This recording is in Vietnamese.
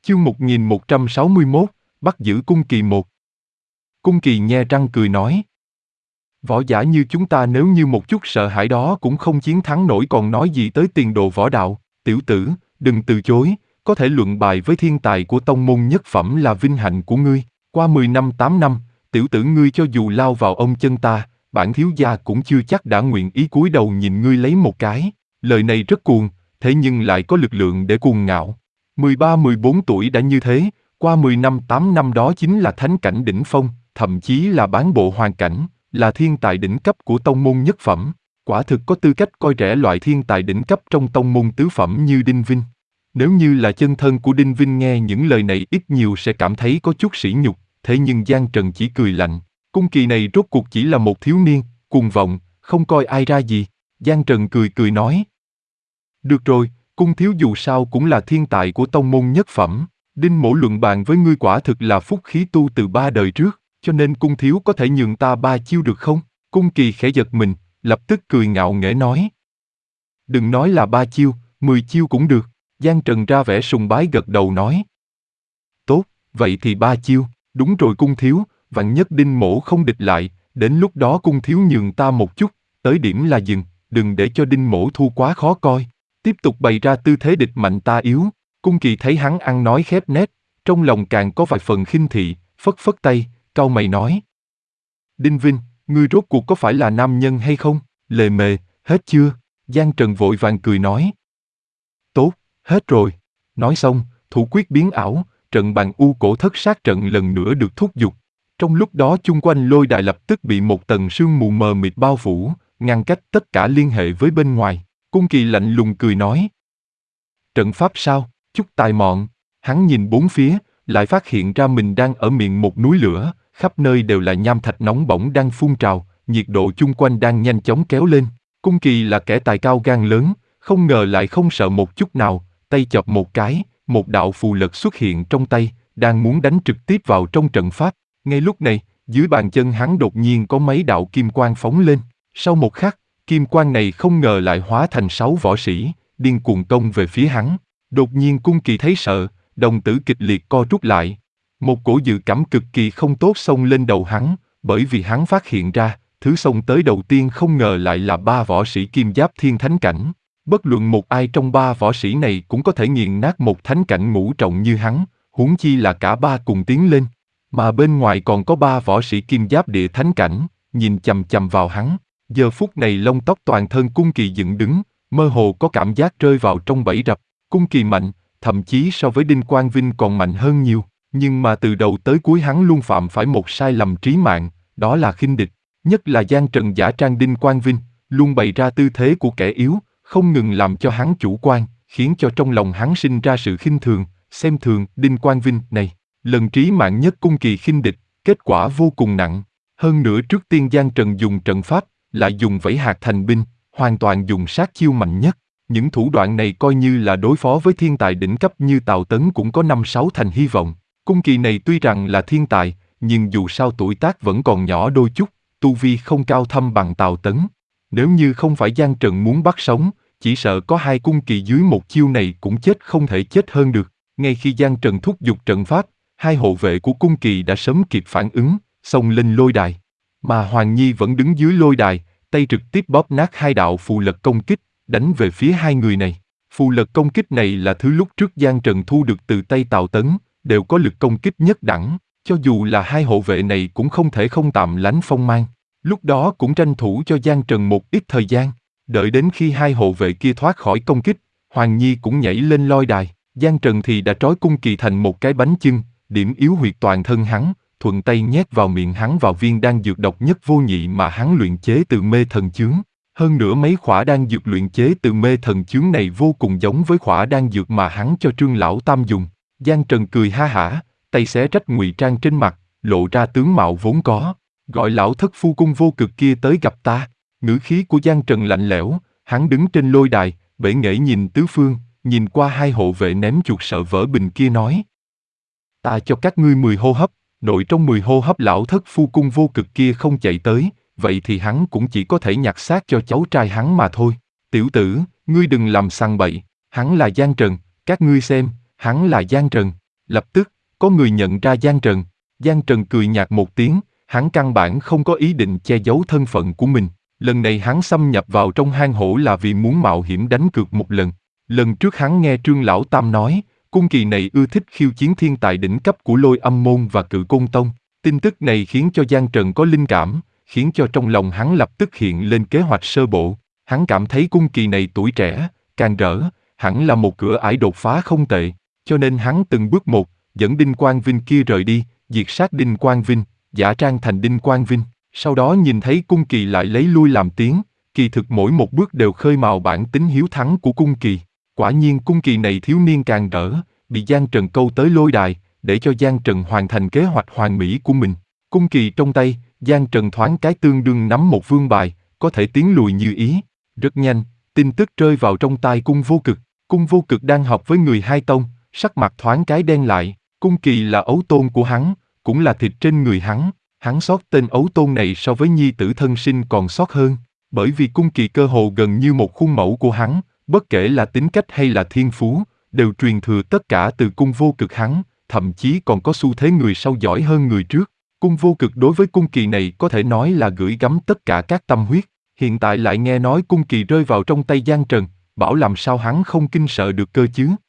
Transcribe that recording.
Chương 1161, bắt giữ Cung Kỳ 1. Cung Kỳ nhe răng cười nói. Võ giả như chúng ta nếu như một chút sợ hãi đó cũng không chiến thắng nổi còn nói gì tới tiền đồ võ đạo. Tiểu tử, đừng từ chối, có thể luận bài với thiên tài của tông môn nhất phẩm là vinh hạnh của ngươi. Qua 10 năm 8 năm, tiểu tử ngươi cho dù lao vào ông chân ta, bản thiếu gia cũng chưa chắc đã nguyện ý cúi đầu nhìn ngươi lấy một cái. Lời này rất cuồng, thế nhưng lại có lực lượng để cuồng ngạo. 13-14 tuổi đã như thế, qua 10 năm 8 năm đó chính là thánh cảnh đỉnh phong, thậm chí là bán bộ hoàn cảnh, là thiên tài đỉnh cấp của tông môn nhất phẩm. Quả thực có tư cách coi rẻ loại thiên tài đỉnh cấp trong tông môn tứ phẩm như Đinh Vinh. Nếu như là chân thân của Đinh Vinh nghe những lời này ít nhiều sẽ cảm thấy có chút sỉ nhục, thế nhưng Giang Trần chỉ cười lạnh. Cung Kỳ này rốt cuộc chỉ là một thiếu niên, cuồng vọng, không coi ai ra gì. Giang Trần cười cười nói. Được rồi, Cung thiếu dù sao cũng là thiên tài của tông môn nhất phẩm. Đinh mỗ luận bàn với ngươi quả thực là phúc khí tu từ 3 đời trước, cho nên Cung thiếu có thể nhường ta 3 chiêu được không? Cung Kỳ khẽ giật mình, lập tức cười ngạo nghễ nói. Đừng nói là 3 chiêu, 10 chiêu cũng được. Giang Trần ra vẻ sùng bái gật đầu nói. Tốt, vậy thì 3 chiêu, đúng rồi Cung thiếu, vạn nhất Đinh mỗ không địch lại, đến lúc đó Cung thiếu nhường ta một chút, tới điểm là dừng, đừng để cho Đinh mỗ thua quá khó coi. Tiếp tục bày ra tư thế địch mạnh ta yếu. Cung Kỳ thấy hắn ăn nói khép nép, trong lòng càng có vài phần khinh thị, phất phất tay, cau mày nói. Đinh Vinh, ngươi rốt cuộc có phải là nam nhân hay không? Lề mề, hết chưa? Giang Trần vội vàng cười nói. Tốt, hết rồi. Nói xong, thủ quyết biến ảo, trận bàn u cổ thất sát trận lần nữa được thúc giục. Trong lúc đó chung quanh lôi đài lập tức bị một tầng sương mù mờ mịt bao phủ, ngăn cách tất cả liên hệ với bên ngoài. Cung Kỳ lạnh lùng cười nói. Trận pháp sao? Chút tài mọn. Hắn nhìn bốn phía, lại phát hiện ra mình đang ở miệng một núi lửa, khắp nơi đều là nham thạch nóng bỏng đang phun trào, nhiệt độ chung quanh đang nhanh chóng kéo lên. Cung Kỳ là kẻ tài cao gan lớn, không ngờ lại không sợ một chút nào, tay chộp một cái, một đạo phù lật xuất hiện trong tay, đang muốn đánh trực tiếp vào trong trận pháp. Ngay lúc này, dưới bàn chân hắn đột nhiên có mấy đạo kim quang phóng lên. Sau một khắc, kim quang này không ngờ lại hóa thành 6 võ sĩ, điên cuồng công về phía hắn. Đột nhiên Cung Kỳ thấy sợ, đồng tử kịch liệt co rút lại. Một cổ dự cảm cực kỳ không tốt xông lên đầu hắn, bởi vì hắn phát hiện ra, thứ xông tới đầu tiên không ngờ lại là 3 võ sĩ kim giáp thiên thánh cảnh. Bất luận một ai trong 3 võ sĩ này cũng có thể nghiền nát một thánh cảnh ngũ trọng như hắn, huống chi là cả 3 cùng tiến lên. Mà bên ngoài còn có 3 võ sĩ kim giáp địa thánh cảnh, nhìn chằm chằm vào hắn. Giờ phút này lông tóc toàn thân Cung Kỳ dựng đứng, mơ hồ có cảm giác rơi vào trong bẫy rập. Cung Kỳ mạnh, thậm chí so với Đinh Quang Vinh còn mạnh hơn nhiều, nhưng mà từ đầu tới cuối hắn luôn phạm phải một sai lầm trí mạng, đó là khinh địch. Nhất là Giang Trần giả trang Đinh Quang Vinh, luôn bày ra tư thế của kẻ yếu, không ngừng làm cho hắn chủ quan, khiến cho trong lòng hắn sinh ra sự khinh thường, xem thường Đinh Quang Vinh này. Lần trí mạng nhất Cung Kỳ khinh địch, kết quả vô cùng nặng. Hơn nữa trước tiên Giang Trần dùng trận pháp, lại dùng vẫy hạt thành binh, hoàn toàn dùng sát chiêu mạnh nhất. Những thủ đoạn này coi như là đối phó với thiên tài đỉnh cấp như Tào Tấn cũng có 5-6 thành hy vọng. Cung Kỳ này tuy rằng là thiên tài, nhưng dù sao tuổi tác vẫn còn nhỏ đôi chút, tu vi không cao thâm bằng Tào Tấn. Nếu như không phải Giang Trần muốn bắt sống, chỉ sợ có 2 Cung Kỳ dưới một chiêu này cũng chết không thể chết hơn được. Ngay khi Giang Trần thúc giục trận pháp, 2 hộ vệ của Cung Kỳ đã sớm kịp phản ứng, xông lên lôi đài. Mà Hoàng Nhi vẫn đứng dưới lôi đài, tay trực tiếp bóp nát 2 đạo phù lật công kích, đánh về phía 2 người này. Phù lật công kích này là thứ lúc trước Giang Trần thu được từ tay Tào Tấn, đều có lực công kích nhất đẳng, cho dù là 2 hộ vệ này cũng không thể không tạm lánh phong mang. Lúc đó cũng tranh thủ cho Giang Trần một ít thời gian, đợi đến khi 2 hộ vệ kia thoát khỏi công kích, Hoàng Nhi cũng nhảy lên lôi đài, Giang Trần thì đã trói Cung Kỳ thành một cái bánh chưng, điểm yếu huyệt toàn thân hắn, thuận tay nhét vào miệng hắn vào viên đan dược độc nhất vô nhị mà hắn luyện chế từ mê thần chướng. Hơn nữa mấy khỏa đan dược luyện chế từ mê thần chướng này vô cùng giống với khỏa đan dược mà hắn cho Trương Lão Tam dùng. Giang Trần cười ha hả, tay xé rách ngụy trang trên mặt, lộ ra tướng mạo vốn có. Gọi lão thất phu cung vô cực kia tới gặp ta. Ngữ khí của Giang Trần lạnh lẽo, hắn đứng trên lôi đài, bể nghễ nhìn tứ phương, nhìn qua 2 hộ vệ ném chuột sợ vỡ bình kia nói. Ta cho các ngươi 10 hô hấp, nội trong 10 hô hấp lão thất phu cung vô cực kia không chạy tới, vậy thì hắn cũng chỉ có thể nhặt xác cho cháu trai hắn mà thôi. Tiểu tử, ngươi đừng làm sằng bậy, hắn là Giang Trần, các ngươi xem, hắn là Giang Trần. Lập tức, có người nhận ra Giang Trần. Giang Trần cười nhạt một tiếng, hắn căn bản không có ý định che giấu thân phận của mình. Lần này hắn xâm nhập vào trong hang hổ là vì muốn mạo hiểm đánh cược một lần. Lần trước hắn nghe Trương Lão Tam nói, cung kỳ này ưa thích khiêu chiến thiên tài đỉnh cấp của Lôi Âm Môn và Cự Côn Tông. Tin tức này khiến cho Giang Trần có linh cảm, khiến cho trong lòng hắn lập tức hiện lên kế hoạch sơ bộ. Hắn cảm thấy cung kỳ này tuổi trẻ, càng rỡ, hẳn là một cửa ải đột phá không tệ, cho nên hắn từng bước một, dẫn Đinh Quang Vinh kia rời đi, diệt sát Đinh Quang Vinh, giả trang thành Đinh Quang Vinh. Sau đó nhìn thấy cung kỳ lại lấy lui làm tiến, kỳ thực mỗi một bước đều khơi mào bản tính hiếu thắng của cung kỳ. Quả nhiên cung kỳ này thiếu niên càng rỡ, bị Giang Trần câu tới lôi đài, để cho Giang Trần hoàn thành kế hoạch hoàn mỹ của mình. Cung kỳ trong tay, Giang Trần thoáng cái tương đương nắm một vương bài, có thể tiến lùi như ý. Rất nhanh, tin tức rơi vào trong tai Cung Vô Cực. Cung Vô Cực đang học với người hai tông, sắc mặt thoáng cái đen lại. Cung kỳ là ấu tôn của hắn, cũng là thịt trên người hắn. Hắn xót tên ấu tôn này so với nhi tử thân sinh còn xót hơn, bởi vì cung kỳ cơ hồ gần như một khuôn mẫu của hắn, bất kể là tính cách hay là thiên phú, đều truyền thừa tất cả từ Cung Vô Cực hắn, thậm chí còn có xu thế người sau giỏi hơn người trước. Cung Vô Cực đối với cung kỳ này có thể nói là gửi gắm tất cả các tâm huyết, hiện tại lại nghe nói cung kỳ rơi vào trong tay Giang Trần, bảo làm sao hắn không kinh sợ được cơ chứ.